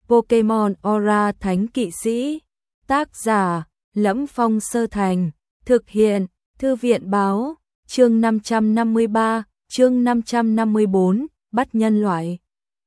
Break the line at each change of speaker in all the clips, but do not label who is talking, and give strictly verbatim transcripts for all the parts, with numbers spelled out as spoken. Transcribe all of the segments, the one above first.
Pokemon Aura Thánh Kỵ Sĩ. Tác giả: Lẫm Phong Sơ Thành. Thực hiện: Thư viện báo. Chương năm trăm năm mươi ba, chương năm trăm năm mươi bốn, bắt nhân loại.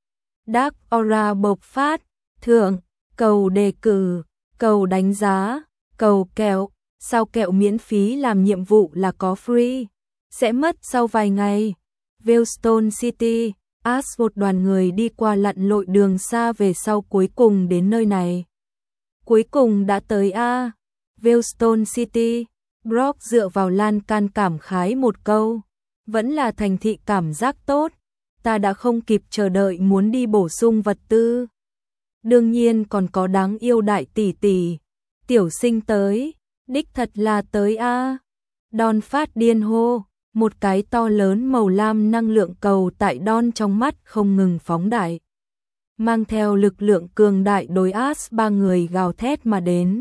Dark Aura bộc phát. Thưởng: cầu đề cử, cầu đánh giá, cầu kẹo. Sao kẹo miễn phí làm nhiệm vụ là có free. Sẽ mất sau vài ngày. Veilstone City. Ash một đoàn người đi qua lặn lội đường xa về sau cuối cùng đến nơi này. Cuối cùng đã tới A. Veilstone City. Brock dựa vào lan can cảm khái một câu. Vẫn là thành thị cảm giác tốt. Ta đã không kịp chờ đợi muốn đi bổ sung vật tư. Đương nhiên còn có đáng yêu đại tỷ tỷ. Tiểu sinh tới. Đích thật là tới A. Don phát điên hô. Một cái to lớn màu lam năng lượng cầu tại Don trong mắt không ngừng phóng đại. Mang theo lực lượng cường đại đối Ash ba người gào thét mà đến.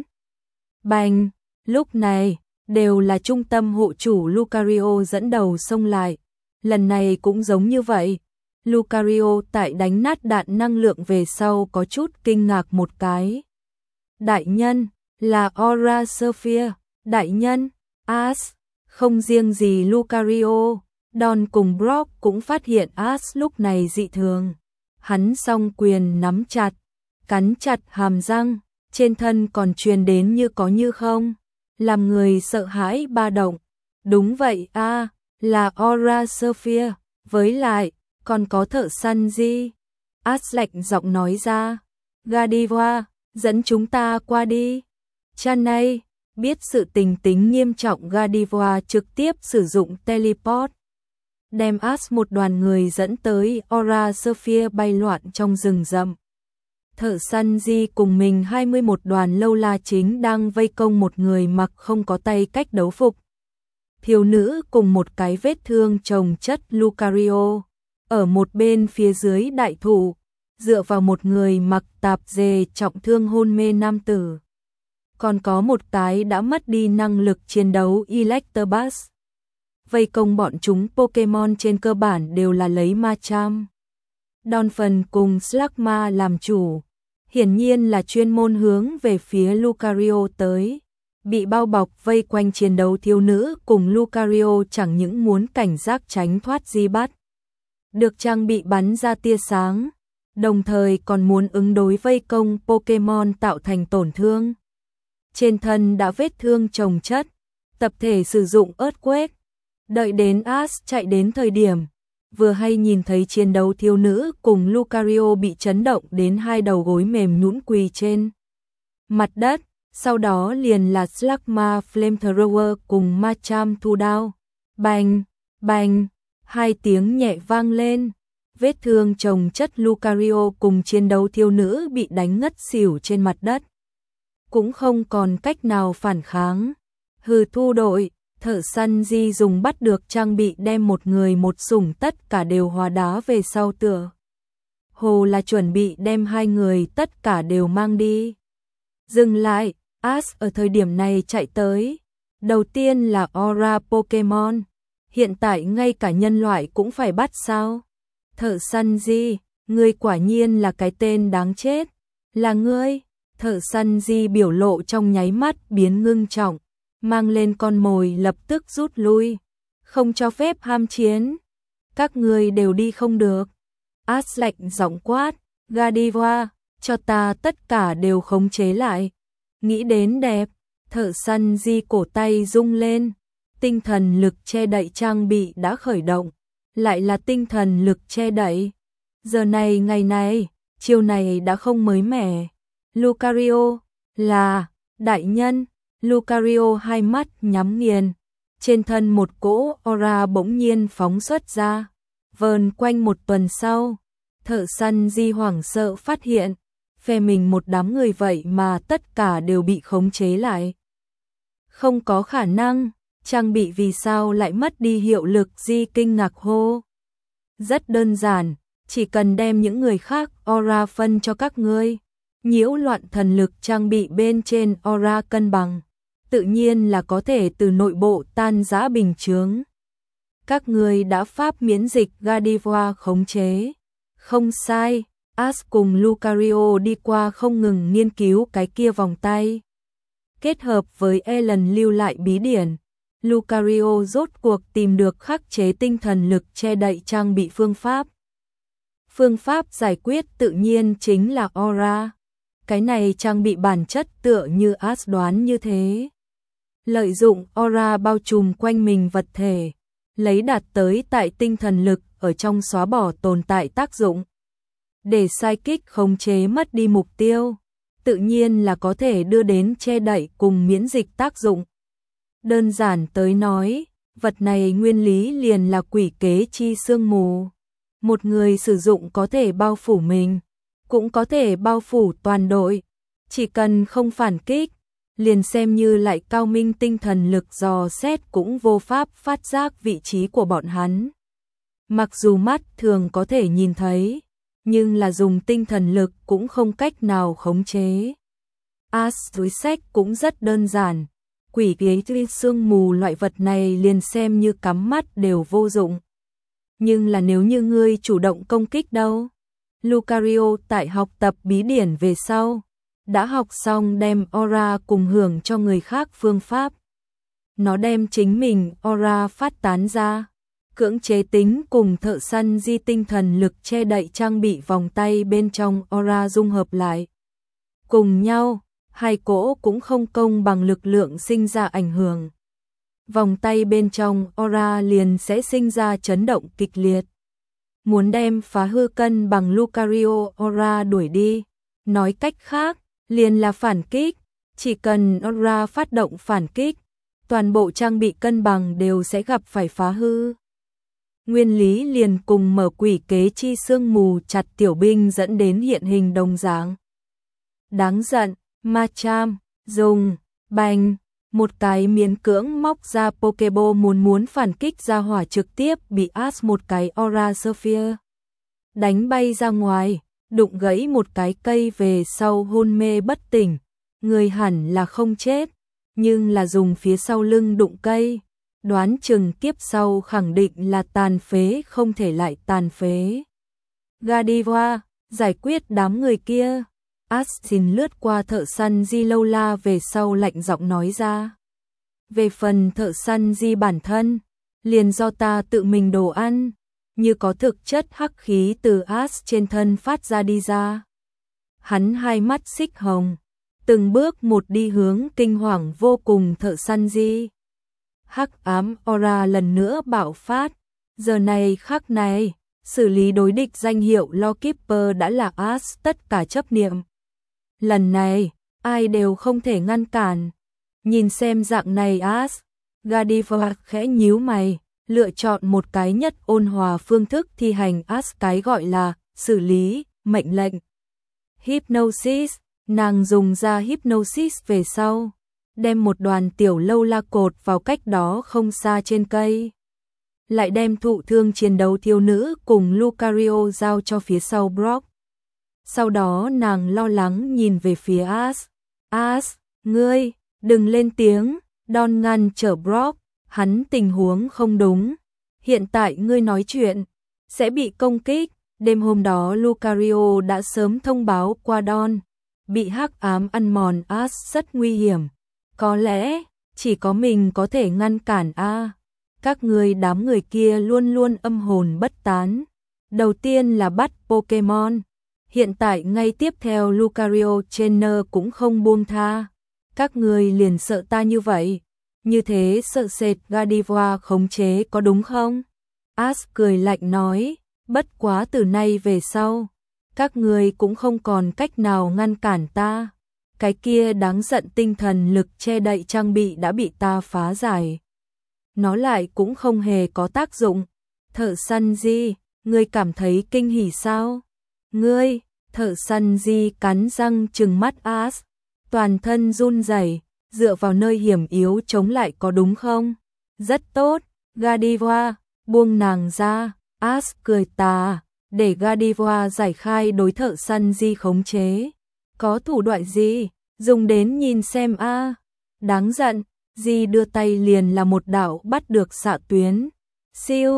Bành! Lúc này, đều là trung tâm hộ chủ Lucario dẫn đầu xông lại. Lần này cũng giống như vậy. Lucario tại đánh nát đạn năng lượng về sau có chút kinh ngạc một cái. Đại nhân, là Aura Sphere. Đại nhân, Ash. Không riêng gì Lucario, Don cùng Brock cũng phát hiện Ash lúc này dị thường. Hắn song quyền nắm chặt, cắn chặt hàm răng, trên thân còn truyền đến như có như không, làm người sợ hãi ba động. Đúng vậy a, à, là Aura Sphere, với lại, còn có thợ săn gì? Ash lạnh giọng nói ra, Gardevoir, dẫn chúng ta qua đi. Chanay. Biết sự tình tính nghiêm trọng, Gardevoir trực tiếp sử dụng teleport, đem Ash một đoàn người dẫn tới Aura Sphere bay loạn trong rừng rậm. Thợ săn Di cùng mình hai mươi mốt đoàn lâu la chính đang vây công một người mặc không có tay cách đấu phục. Thiếu nữ cùng một cái vết thương chồng chất Lucario, ở một bên phía dưới đại thụ, dựa vào một người mặc tạp dề trọng thương hôn mê nam tử. Còn có một cái đã mất đi năng lực chiến đấu Electabuzz. Vây công bọn chúng Pokemon trên cơ bản đều là lấy Machamp, Donphan cùng Slugma làm chủ. Hiển nhiên là chuyên môn hướng về phía Lucario tới. Bị bao bọc vây quanh chiến đấu thiếu nữ cùng Lucario chẳng những muốn cảnh giác tránh thoát di bắt. Được trang bị bắn ra tia sáng. Đồng thời còn muốn ứng đối vây công Pokemon tạo thành tổn thương. Trên thân đã vết thương chồng chất, tập thể sử dụng Earthquake. Đợi đến Ash chạy đến thời điểm, vừa hay nhìn thấy chiến đấu thiếu nữ cùng Lucario bị chấn động đến hai đầu gối mềm nhũn quỳ trên mặt đất, sau đó liền là Slugma Flamethrower cùng Machamp thu đao. Bành, bành, hai tiếng nhẹ vang lên, vết thương chồng chất Lucario cùng chiến đấu thiếu nữ bị đánh ngất xỉu trên mặt đất. Cũng không còn cách nào phản kháng. Hừ, thu đội, thợ săn Di dùng bắt được trang bị đem một người một sủng tất cả đều hóa đá về sau tựa. Hồ là chuẩn bị đem hai người tất cả đều mang đi. Dừng lại, Ash ở thời điểm này chạy tới. Đầu tiên là Aura Pokemon. Hiện tại ngay cả nhân loại cũng phải bắt sao? Thợ săn Di, ngươi quả nhiên là cái tên đáng chết. Là ngươi. Thợ săn Di biểu lộ trong nháy mắt biến ngưng trọng, mang lên con mồi lập tức rút lui, không cho phép ham chiến. Các ngươi đều đi không được. Ash lạnh giọng quát, Gardevoir, cho ta tất cả đều khống chế lại. Nghĩ đến đẹp, thợ săn Di cổ tay rung lên, tinh thần lực che đậy trang bị đã khởi động, lại là tinh thần lực che đậy. Giờ này ngày này, chiêu này đã không mới mẻ. Lucario, là, đại nhân. Lucario hai mắt nhắm nghiền, trên thân một cỗ aura bỗng nhiên phóng xuất ra, vờn quanh một tuần sau, thợ săn Di hoảng sợ phát hiện, phe mình một đám người vậy mà tất cả đều bị khống chế lại. Không có khả năng, trang bị vì sao lại mất đi hiệu lực? Di kinh ngạc hô. Rất đơn giản, chỉ cần đem những người khác aura phân cho các ngươi. Nhiễu loạn thần lực trang bị bên trên aura cân bằng, tự nhiên là có thể từ nội bộ tan rã bình chướng. Các người đã pháp miễn dịch Gardevoir khống chế. Không sai, Ash cùng Lucario đi qua không ngừng nghiên cứu cái kia vòng tay. Kết hợp với Ellen lưu lại bí điển, Lucario rốt cuộc tìm được khắc chế tinh thần lực che đậy trang bị phương pháp. Phương pháp giải quyết tự nhiên chính là Aura. Cái này trang bị bản chất tựa như Ash đoán như thế. Lợi dụng Aura bao trùm quanh mình vật thể, lấy đạt tới tại tinh thần lực ở trong xóa bỏ tồn tại tác dụng. Để psychic khống chế mất đi mục tiêu, tự nhiên là có thể đưa đến che đậy cùng miễn dịch tác dụng. Đơn giản tới nói, vật này nguyên lý liền là quỷ kế chi sương mù. Một người sử dụng có thể bao phủ mình, cũng có thể bao phủ toàn đội. Chỉ cần không phản kích, liền xem như lại cao minh tinh thần lực dò xét cũng vô pháp phát giác vị trí của bọn hắn. Mặc dù mắt thường có thể nhìn thấy, nhưng là dùng tinh thần lực cũng không cách nào khống chế. Ash túi sách cũng rất đơn giản, quỷ kế sương mù loại vật này liền xem như cắm mắt đều vô dụng. Nhưng là nếu như ngươi chủ động công kích đâu? Lucario tại học tập bí điển về sau, đã học xong đem Aura cùng hưởng cho người khác phương pháp. Nó đem chính mình Aura phát tán ra, cưỡng chế tính cùng thợ săn di tinh thần lực che đậy trang bị vòng tay bên trong Aura dung hợp lại. Cùng nhau, hai cỗ cũng không công bằng lực lượng sinh ra ảnh hưởng. Vòng tay bên trong Aura liền sẽ sinh ra chấn động kịch liệt. Muốn đem phá hư cân bằng Lucario Aura đuổi đi, nói cách khác, liền là phản kích, chỉ cần Aura phát động phản kích, toàn bộ trang bị cân bằng đều sẽ gặp phải phá hư. Nguyên lý liền cùng mở quỷ kế chi sương mù chặt tiểu binh dẫn đến hiện hình đồng dạng. Đáng giận, Machamp, dùng, bành, một cái miễn cưỡng móc ra Pokeball muốn muốn phản kích ra hỏa trực tiếp bị Ash một cái Aura Sphere đánh bay ra ngoài, đụng gãy một cái cây về sau hôn mê bất tỉnh. Người hẳn là không chết, nhưng là dùng phía sau lưng đụng cây, đoán chừng kiếp sau khẳng định là tàn phế không thể lại tàn phế. Gardevoir, giải quyết đám người kia. Ash xin lướt qua thợ săn Di lâu la về sau lạnh giọng nói ra. Về phần thợ săn Di bản thân, liền do ta tự mình đồ ăn, như có thực chất hắc khí từ Ash trên thân phát ra đi ra. Hắn hai mắt xích hồng, từng bước một đi hướng kinh hoàng vô cùng thợ săn Di. Hắc ám Aura lần nữa bạo phát, giờ này khắc này, xử lý đối địch danh hiệu Lawkeeper đã là Ash tất cả chấp niệm. Lần này, ai đều không thể ngăn cản. Nhìn xem dạng này Ash, Gardevoir khẽ nhíu mày, lựa chọn một cái nhất ôn hòa phương thức thi hành Ash cái gọi là xử lý, mệnh lệnh. Hypnosis, nàng dùng ra Hypnosis về sau, đem một đoàn tiểu lâu la cột vào cách đó không xa trên cây. Lại đem thụ thương chiến đấu thiếu nữ cùng Lucario giao cho phía sau Brock. Sau đó nàng lo lắng nhìn về phía Ash. Ash, ngươi, đừng lên tiếng, Don ngăn trở Brock, hắn tình huống không đúng. Hiện tại ngươi nói chuyện, sẽ bị công kích. Đêm hôm đó Lucario đã sớm thông báo qua Don, bị hắc ám ăn mòn Ash rất nguy hiểm. Có lẽ, chỉ có mình có thể ngăn cản a. Các người đám người kia luôn luôn âm hồn bất tán. Đầu tiên là bắt Pokemon. Hiện tại ngay tiếp theo Lucario Trainer cũng không buông tha. Các người liền sợ ta như vậy. Như thế sợ sệt Gardevoir khống chế có đúng không? Ash cười lạnh nói, bất quá từ nay về sau, các người cũng không còn cách nào ngăn cản ta. Cái kia đáng giận tinh thần lực che đậy trang bị đã bị ta phá giải. Nó lại cũng không hề có tác dụng. Thợ săn Di, ngươi cảm thấy kinh hỉ sao? Ngươi, thợ săn Di cắn răng trừng mắt Ash, toàn thân run rẩy, dựa vào nơi hiểm yếu chống lại có đúng không? Rất tốt, Gardevoir, buông nàng ra. Ash cười tà, để Gardevoir giải khai đối thợ săn Di khống chế. Có thủ đoạn gì? Dùng đến nhìn xem a. À. Đáng giận, Di đưa tay liền là một đạo bắt được xạ tuyến. Siêu,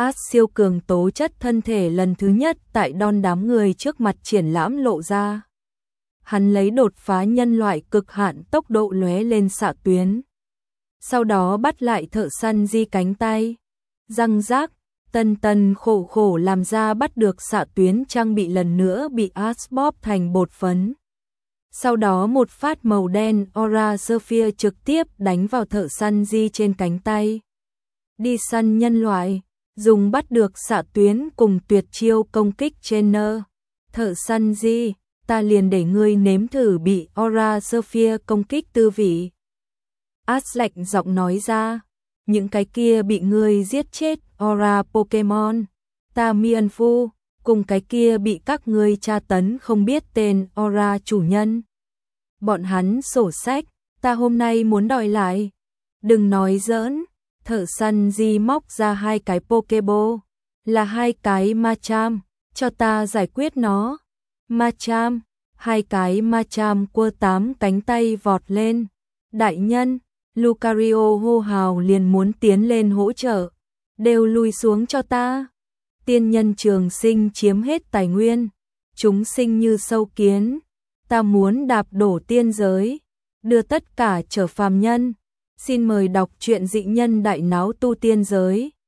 As siêu cường tố chất thân thể lần thứ nhất tại đon đám người trước mặt triển lãm lộ ra. Hắn lấy đột phá nhân loại cực hạn tốc độ lóe lên xạ tuyến. Sau đó bắt lại thợ săn di cánh tay. Răng rác, tân tân khổ khổ làm ra bắt được xạ tuyến trang bị lần nữa bị As bóp thành bột phấn. Sau đó một phát màu đen Aura Sphere trực tiếp đánh vào thợ săn di trên cánh tay. Đi săn nhân loại, dùng bắt được xạ tuyến cùng tuyệt chiêu công kích trên nơ. Thợ săn di, ta liền để ngươi nếm thử bị Aura Sphere công kích tư vị. As lạnh giọng nói ra, những cái kia bị ngươi giết chết Aura Pokemon, ta Mian Phu, cùng cái kia bị các ngươi tra tấn không biết tên Aura chủ nhân. Bọn hắn sổ sách, ta hôm nay muốn đòi lại. Đừng nói giỡn, thợ săn di móc ra hai cái Pokeball, là hai cái Machamp, cho ta giải quyết nó. Machamp, hai cái Machamp quơ tám cánh tay vọt lên. Đại nhân, Lucario hô hào liền muốn tiến lên hỗ trợ. Đều lùi xuống cho ta. Tiên nhân trường sinh chiếm hết tài nguyên. Chúng sinh như sâu kiến. Ta muốn đạp đổ tiên giới. Đưa tất cả trở phàm nhân. Xin mời đọc truyện Dị Nhân Đại Náo Tu Tiên Giới.